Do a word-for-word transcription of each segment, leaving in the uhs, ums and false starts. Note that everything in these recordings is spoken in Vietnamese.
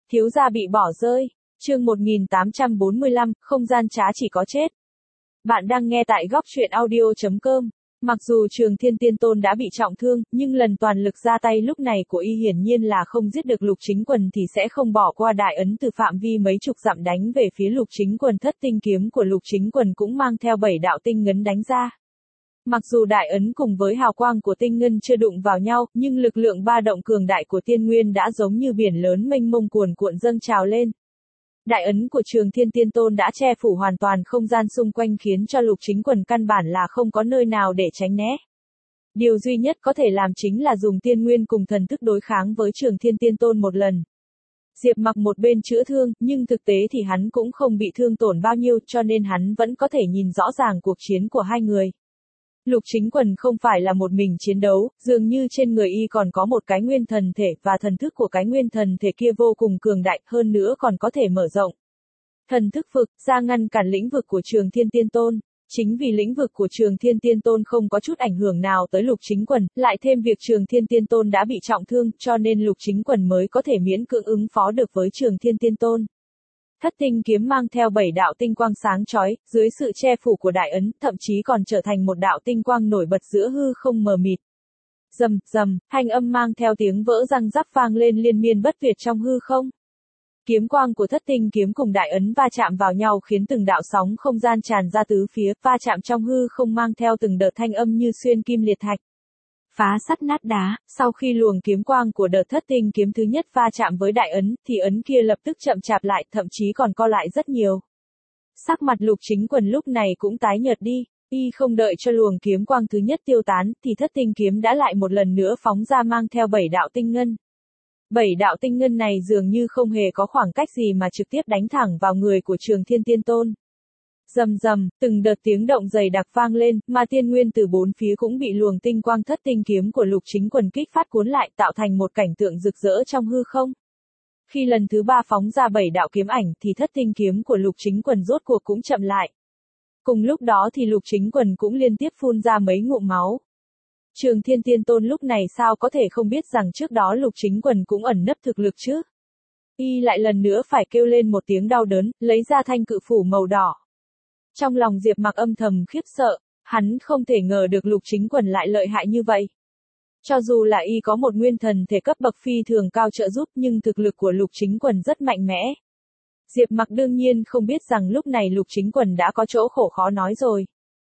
Thiếu gia bị bỏ rơi. Chương một nghìn tám trăm bốn mươi lăm, không gian trá chỉ có chết. Bạn đang nghe tại góc truyện audio chấm com. Mặc dù Trường Thiên Tiên Tôn đã bị trọng thương, nhưng lần toàn lực ra tay lúc này của y hiển nhiên là không giết được Lục Chính Quần thì sẽ không bỏ qua đại ấn từ phạm vi mấy chục dặm đánh về phía Lục Chính Quần. Thất tinh kiếm của Lục Chính Quần cũng mang theo bảy đạo tinh ngấn đánh ra. Mặc dù đại ấn cùng với hào quang của tinh ngân chưa đụng vào nhau, nhưng lực lượng ba động cường đại của tiên nguyên đã giống như biển lớn mênh mông cuồn cuộn dâng trào lên. Đại ấn của Trường Thiên Tiên Tôn đã che phủ hoàn toàn không gian xung quanh khiến cho Lục Chính Quần căn bản là không có nơi nào để tránh né. Điều duy nhất có thể làm chính là dùng tiên nguyên cùng thần thức đối kháng với Trường Thiên Tiên Tôn một lần. Diệp Mặc một bên chữa thương, nhưng thực tế thì hắn cũng không bị thương tổn bao nhiêu cho nên hắn vẫn có thể nhìn rõ ràng cuộc chiến của hai người. Lục Chính Quần không phải là một mình chiến đấu, dường như trên người y còn có một cái nguyên thần thể và thần thức của cái nguyên thần thể kia vô cùng cường đại, hơn nữa còn có thể mở rộng. Thần thức vực, ra ngăn cản lĩnh vực của Trường Thiên Tiên Tôn. Chính vì lĩnh vực của Trường Thiên Tiên Tôn không có chút ảnh hưởng nào tới Lục Chính Quần, lại thêm việc Trường Thiên Tiên Tôn đã bị trọng thương, cho nên Lục Chính Quần mới có thể miễn cưỡng ứng phó được với Trường Thiên Tiên Tôn. Thất tinh kiếm mang theo bảy đạo tinh quang sáng chói, dưới sự che phủ của đại ấn, thậm chí còn trở thành một đạo tinh quang nổi bật giữa hư không mờ mịt. Rầm, rầm, thanh âm mang theo tiếng vỡ răng rắc vang lên liên miên bất tuyệt trong hư không. Kiếm quang của thất tinh kiếm cùng đại ấn va chạm vào nhau khiến từng đạo sóng không gian tràn ra tứ phía, va chạm trong hư không mang theo từng đợt thanh âm như xuyên kim liệt thạch. Phá sắt nát đá, sau khi luồng kiếm quang của đợt thất tinh kiếm thứ nhất va chạm với đại ấn, thì ấn kia lập tức chậm chạp lại, thậm chí còn co lại rất nhiều. Sắc mặt Lục Chính Quần lúc này cũng tái nhợt đi, y không đợi cho luồng kiếm quang thứ nhất tiêu tán, thì thất tinh kiếm đã lại một lần nữa phóng ra mang theo bảy đạo tinh ngân. Bảy đạo tinh ngân này dường như không hề có khoảng cách gì mà trực tiếp đánh thẳng vào người của Trường Thiên Tiên Tôn. Rầm rầm, từng đợt tiếng động dày đặc vang lên, mà tiên nguyên từ bốn phía cũng bị luồng tinh quang thất tinh kiếm của Lục Chính Quần kích phát cuốn lại, tạo thành một cảnh tượng rực rỡ trong hư không. Khi lần thứ ba phóng ra bảy đạo kiếm ảnh thì thất tinh kiếm của Lục Chính Quần rốt cuộc cũng chậm lại. Cùng lúc đó thì Lục Chính Quần cũng liên tiếp phun ra mấy ngụm máu. Trường Thiên Tiên Tôn lúc này sao có thể không biết rằng trước đó Lục Chính Quần cũng ẩn nấp thực lực chứ? Y lại lần nữa phải kêu lên một tiếng đau đớn, lấy ra thanh cự phủ màu đỏ. Trong lòng Diệp Mặc âm thầm khiếp sợ, hắn không thể ngờ được Lục Chính Quần lại lợi hại như vậy. Cho dù là y có một nguyên thần thể cấp bậc phi thường cao trợ giúp nhưng thực lực của Lục Chính Quần rất mạnh mẽ. Diệp Mặc đương nhiên không biết rằng lúc này Lục Chính Quần đã có chỗ khổ khó nói rồi.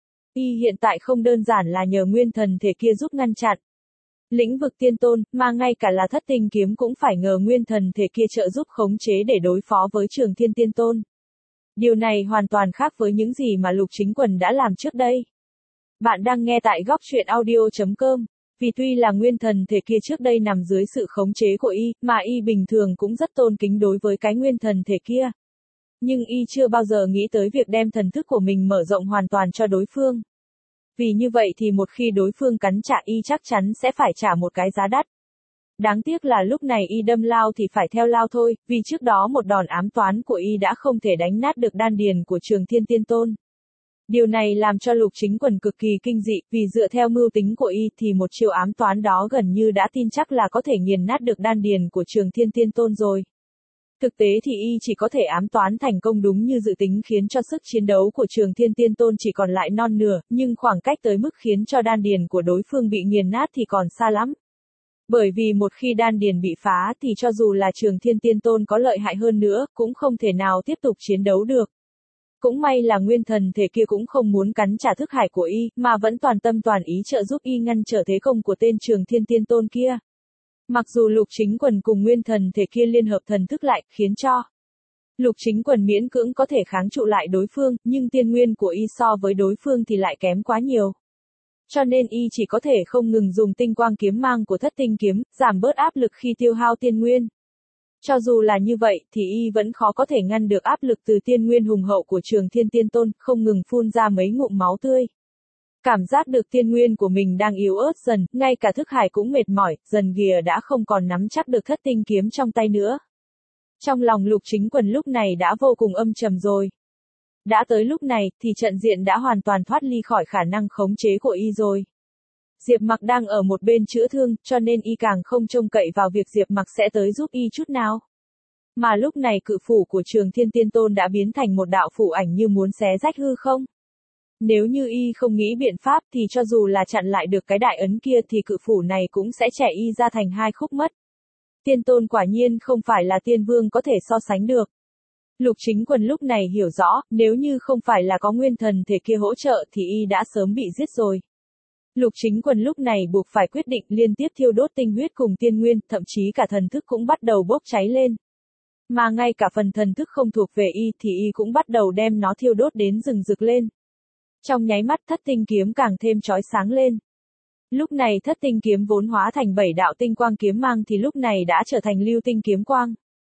Y hiện tại không đơn giản là nhờ nguyên thần thể kia giúp ngăn chặn lĩnh vực tiên tôn, mà ngay cả là thất tinh kiếm cũng phải ngờ nguyên thần thể kia trợ giúp khống chế để đối phó với Trường Thiên Tiên Tôn. Điều này hoàn toàn khác với những gì mà Lục Chính Quần đã làm trước đây. Bạn đang nghe tại góc truyện audio chấm com. Vì tuy là nguyên thần thể kia trước đây nằm dưới sự khống chế của y, mà y bình thường cũng rất tôn kính đối với cái nguyên thần thể kia. Nhưng y chưa bao giờ nghĩ tới việc đem thần thức của mình mở rộng hoàn toàn cho đối phương. Vì như vậy thì một khi đối phương cắn trả y chắc chắn sẽ phải trả một cái giá đắt. Đáng tiếc là lúc này y đâm lao thì phải theo lao thôi, vì trước đó một đòn ám toán của y đã không thể đánh nát được đan điền của Trường Thiên Tiên Tôn. Điều này làm cho Lục Chính Quần cực kỳ kinh dị, vì dựa theo mưu tính của y thì một chiêu ám toán đó gần như đã tin chắc là có thể nghiền nát được đan điền của Trường Thiên Tiên Tôn rồi. Thực tế thì y chỉ có thể ám toán thành công đúng như dự tính khiến cho sức chiến đấu của Trường Thiên Tiên Tôn chỉ còn lại non nửa, nhưng khoảng cách tới mức khiến cho đan điền của đối phương bị nghiền nát thì còn xa lắm. Bởi vì một khi đan điền bị phá thì cho dù là Trường Thiên Tiên Tôn có lợi hại hơn nữa, cũng không thể nào tiếp tục chiến đấu được. Cũng may là nguyên thần thể kia cũng không muốn cắn trả thức hải của y, mà vẫn toàn tâm toàn ý trợ giúp y ngăn trở thế công của tên Trường Thiên Tiên Tôn kia. Mặc dù Lục Chính Quần cùng nguyên thần thể kia liên hợp thần thức lại, khiến cho Lục Chính Quần miễn cưỡng có thể kháng trụ lại đối phương, nhưng tiên nguyên của y so với đối phương thì lại kém quá nhiều. Cho nên y chỉ có thể không ngừng dùng tinh quang kiếm mang của thất tinh kiếm, giảm bớt áp lực khi tiêu hao tiên nguyên. Cho dù là như vậy thì y vẫn khó có thể ngăn được áp lực từ tiên nguyên hùng hậu của Trường Thiên Tiên Tôn, không ngừng phun ra mấy ngụm máu tươi. Cảm giác được tiên nguyên của mình đang yếu ớt dần, ngay cả thức hải cũng mệt mỏi, dần gìa đã không còn nắm chắc được thất tinh kiếm trong tay nữa. Trong lòng Lục Chính Quần lúc này đã vô cùng âm trầm rồi. Đã tới lúc này thì trận diện đã hoàn toàn thoát ly khỏi khả năng khống chế của y rồi. Diệp Mặc đang ở một bên chữa thương, cho nên y càng không trông cậy vào việc Diệp Mặc sẽ tới giúp y chút nào. Mà lúc này cự phủ của Trường Thiên Tiên Tôn đã biến thành một đạo phủ ảnh như muốn xé rách hư không. Nếu như y không nghĩ biện pháp thì cho dù là chặn lại được cái đại ấn kia thì cự phủ này cũng sẽ chẻ y ra thành hai khúc mất. Tiên Tôn quả nhiên không phải là tiên vương có thể so sánh được. Lục Chính Quần lúc này hiểu rõ, nếu như không phải là có nguyên thần thể kia hỗ trợ thì y đã sớm bị giết rồi. Lục Chính Quần lúc này buộc phải quyết định liên tiếp thiêu đốt tinh huyết cùng tiên nguyên, thậm chí cả thần thức cũng bắt đầu bốc cháy lên. Mà ngay cả phần thần thức không thuộc về y thì y cũng bắt đầu đem nó thiêu đốt đến rừng rực lên. Trong nháy mắt thất tinh kiếm càng thêm chói sáng lên. Lúc này thất tinh kiếm vốn hóa thành bảy đạo tinh quang kiếm mang thì lúc này đã trở thành lưu tinh kiếm quang.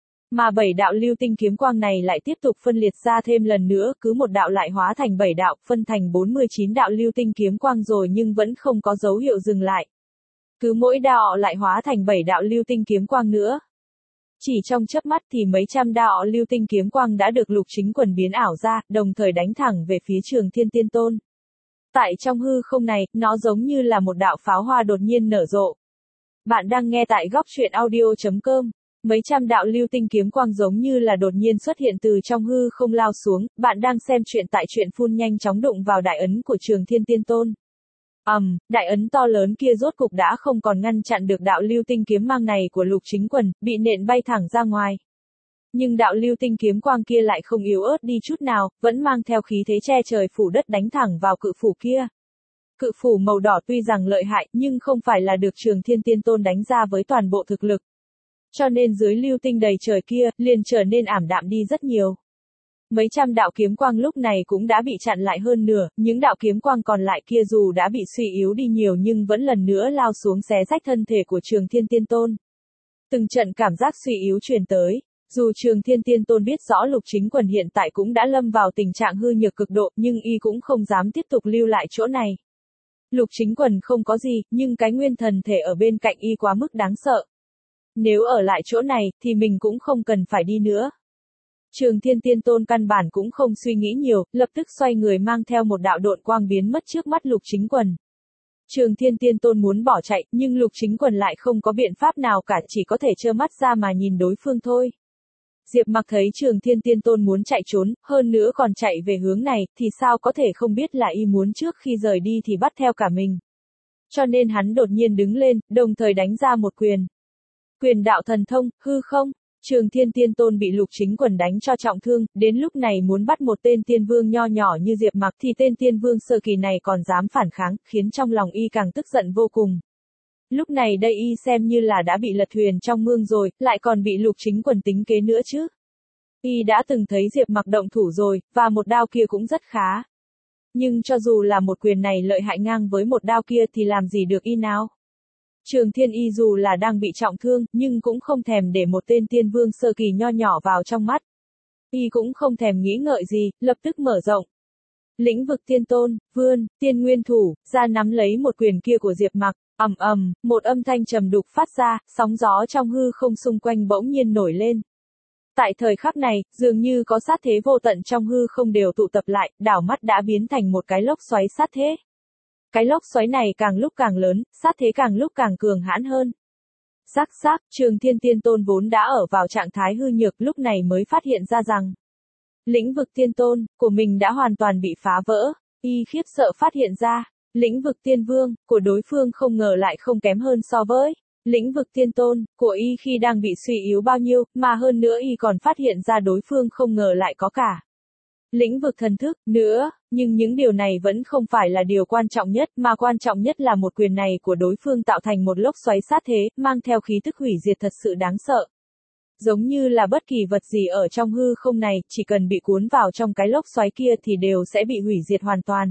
Mà bảy đạo lưu tinh kiếm quang này lại tiếp tục phân liệt ra thêm lần nữa, cứ một đạo lại hóa thành bảy đạo, phân thành bốn mươi chín đạo lưu tinh kiếm quang rồi nhưng vẫn không có dấu hiệu dừng lại. Cứ mỗi đạo lại hóa thành bảy đạo lưu tinh kiếm quang nữa. Chỉ trong chớp mắt thì mấy trăm đạo lưu tinh kiếm quang đã được Lục Chính Quần biến ảo ra, đồng thời đánh thẳng về phía Trường Thiên Tiên Tôn. Tại trong hư không này, nó giống như là một đạo pháo hoa đột nhiên nở rộ. Bạn đang nghe tại góc truyện audio chấm com. Mấy trăm đạo lưu tinh kiếm quang giống như là đột nhiên xuất hiện từ trong hư không lao xuống, bạn đang xem chuyện tại truyện phun nhanh chóng đụng vào đại ấn của Trường Thiên Tiên Tôn. ầm, um, đại ấn to lớn kia rốt cục đã không còn ngăn chặn được đạo lưu tinh kiếm mang này của Lục Chính Quần, bị nện bay thẳng ra ngoài. Nhưng đạo lưu tinh kiếm quang kia lại không yếu ớt đi chút nào, vẫn mang theo khí thế che trời phủ đất đánh thẳng vào cự phủ kia. Cự phủ màu đỏ tuy rằng lợi hại, nhưng không phải là được Trường Thiên Tiên Tôn đánh ra với toàn bộ thực lực. Cho nên dưới lưu tinh đầy trời kia, liền trở nên ảm đạm đi rất nhiều. Mấy trăm đạo kiếm quang lúc này cũng đã bị chặn lại hơn nửa, những đạo kiếm quang còn lại kia dù đã bị suy yếu đi nhiều nhưng vẫn lần nữa lao xuống xé rách thân thể của Trường Thiên Tiên Tôn. Từng trận cảm giác suy yếu truyền tới, dù Trường Thiên Tiên Tôn biết rõ Lục Chính Quần hiện tại cũng đã lâm vào tình trạng hư nhược cực độ nhưng y cũng không dám tiếp tục lưu lại chỗ này. Lục Chính Quần không có gì, nhưng cái nguyên thần thể ở bên cạnh y quá mức đáng sợ. Nếu ở lại chỗ này, thì mình cũng không cần phải đi nữa. Trường Thiên Tiên Tôn căn bản cũng không suy nghĩ nhiều, lập tức xoay người mang theo một đạo độn quang biến mất trước mắt Lục Chính Quần. Trường Thiên Tiên Tôn muốn bỏ chạy, nhưng Lục Chính Quần lại không có biện pháp nào cả, chỉ có thể trơ mắt ra mà nhìn đối phương thôi. Diệp Mặc thấy Trường Thiên Tiên Tôn muốn chạy trốn, hơn nữa còn chạy về hướng này, thì sao có thể không biết là y muốn trước khi rời đi thì bắt theo cả mình. Cho nên hắn đột nhiên đứng lên, đồng thời đánh ra một quyền. Quyền đạo thần thông, hư không, Trường Thiên Tiên Tôn bị Lục Chính Quần đánh cho trọng thương, đến lúc này muốn bắt một tên tiên vương nho nhỏ như Diệp Mặc thì tên tiên vương sơ kỳ này còn dám phản kháng, khiến trong lòng y càng tức giận vô cùng. Lúc này đây y xem như là đã bị lật thuyền trong mương rồi, lại còn bị Lục Chính Quần tính kế nữa chứ. Y đã từng thấy Diệp Mặc động thủ rồi, và một đao kia cũng rất khá. Nhưng cho dù là một quyền này lợi hại ngang với một đao kia thì làm gì được y nào. Trường Thiên y dù là đang bị trọng thương, nhưng cũng không thèm để một tên tiên vương sơ kỳ nho nhỏ vào trong mắt. Y cũng không thèm nghĩ ngợi gì, lập tức mở rộng. Lĩnh vực tiên tôn, vươn, tiên nguyên thủ, ra nắm lấy một quyền kia của Diệp Mặc, ầm ầm, một âm thanh trầm đục phát ra, sóng gió trong hư không xung quanh bỗng nhiên nổi lên. Tại thời khắc này, dường như có sát thế vô tận trong hư không đều tụ tập lại, đảo mắt đã biến thành một cái lốc xoáy sát thế. Cái lốc xoáy này càng lúc càng lớn, sát thế càng lúc càng cường hãn hơn. Rắc rắc, Trường Thiên Tiên Tôn vốn đã ở vào trạng thái hư nhược lúc này mới phát hiện ra rằng lĩnh vực tiên tôn của mình đã hoàn toàn bị phá vỡ. Y khiếp sợ phát hiện ra, lĩnh vực tiên vương của đối phương không ngờ lại không kém hơn so với lĩnh vực tiên tôn của y khi đang bị suy yếu bao nhiêu, mà hơn nữa y còn phát hiện ra đối phương không ngờ lại có cả lĩnh vực thần thức nữa, nhưng những điều này vẫn không phải là điều quan trọng nhất, mà quan trọng nhất là một quyền này của đối phương tạo thành một lốc xoáy sát thế, mang theo khí tức hủy diệt thật sự đáng sợ. Giống như là bất kỳ vật gì ở trong hư không này, chỉ cần bị cuốn vào trong cái lốc xoáy kia thì đều sẽ bị hủy diệt hoàn toàn.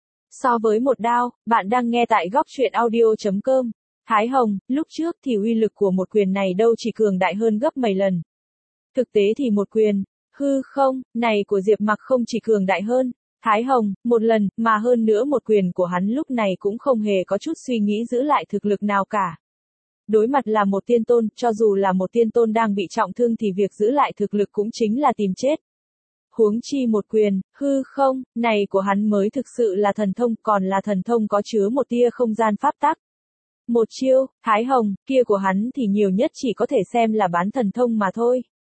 So với một đao, bạn đang nghe tại góc truyện audio chấm com. Thái Hồng, lúc trước thì uy lực của một quyền này đâu chỉ cường đại hơn gấp mấy lần. Thực tế thì một quyền hư không này của Diệp Mặc không chỉ cường đại hơn Thái Hồng một lần, mà hơn nữa một quyền của hắn lúc này cũng không hề có chút suy nghĩ giữ lại thực lực nào cả. Đối mặt là một tiên tôn, cho dù là một tiên tôn đang bị trọng thương thì việc giữ lại thực lực cũng chính là tìm chết. Huống chi một quyền hư không này của hắn mới thực sự là thần thông, còn là thần thông có chứa một tia không gian pháp tắc. Một chiêu Thái Hồng kia của hắn thì nhiều nhất chỉ có thể xem là bán thần thông mà thôi.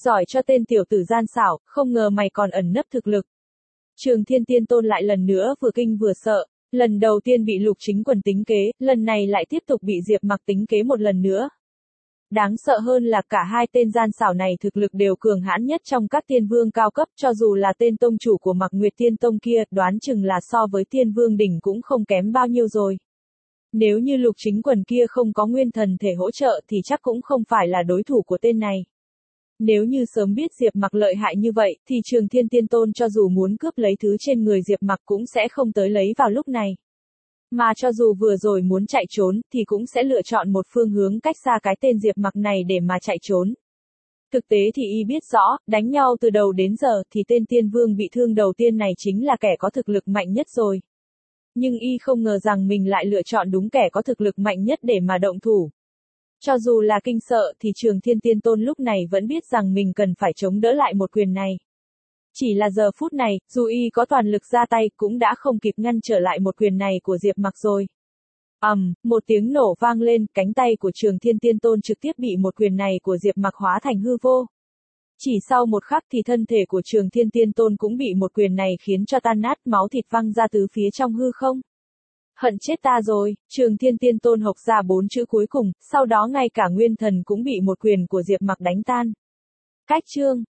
Giỏi cho tên tiểu tử gian xảo, không ngờ mày còn ẩn nấp thực lực. Trường Thiên Tiên Tôn lại lần nữa vừa kinh vừa sợ. Lần đầu tiên bị Lục Chính Quần tính kế, lần này lại tiếp tục bị Diệp Mặc tính kế một lần nữa. Đáng sợ hơn là cả hai tên gian xảo này thực lực đều cường hãn nhất trong các tiên vương cao cấp, cho dù là tên tông chủ của Mặc Nguyệt Tiên Tông kia, đoán chừng là so với tiên vương đỉnh cũng không kém bao nhiêu rồi. Nếu như Lục Chính Quần kia không có nguyên thần thể hỗ trợ thì chắc cũng không phải là đối thủ của tên này. Nếu như sớm biết Diệp Mặc lợi hại như vậy, thì Trường Thiên Tiên Tôn cho dù muốn cướp lấy thứ trên người Diệp Mặc cũng sẽ không tới lấy vào lúc này. Mà cho dù vừa rồi muốn chạy trốn, thì cũng sẽ lựa chọn một phương hướng cách xa cái tên Diệp Mặc này để mà chạy trốn. Thực tế thì y biết rõ, đánh nhau từ đầu đến giờ, thì tên tiên vương bị thương đầu tiên này chính là kẻ có thực lực mạnh nhất rồi. Nhưng y không ngờ rằng mình lại lựa chọn đúng kẻ có thực lực mạnh nhất để mà động thủ. Cho dù là kinh sợ thì Trường Thiên Tiên Tôn lúc này vẫn biết rằng mình cần phải chống đỡ lại một quyền này. Chỉ là giờ phút này, dù y có toàn lực ra tay cũng đã không kịp ngăn trở lại một quyền này của Diệp Mặc rồi. ầm, um, một tiếng nổ vang lên, cánh tay của Trường Thiên Tiên Tôn trực tiếp bị một quyền này của Diệp Mặc hóa thành hư vô. Chỉ sau một khắc thì thân thể của Trường Thiên Tiên Tôn cũng bị một quyền này khiến cho tan nát, máu thịt văng ra từ phía trong hư không. Hận chết ta rồi, Trường Thiên Tiên Tôn hộc ra bốn chữ cuối cùng, sau đó ngay cả nguyên thần cũng bị một quyền của Diệp Mặc đánh tan. Cách chương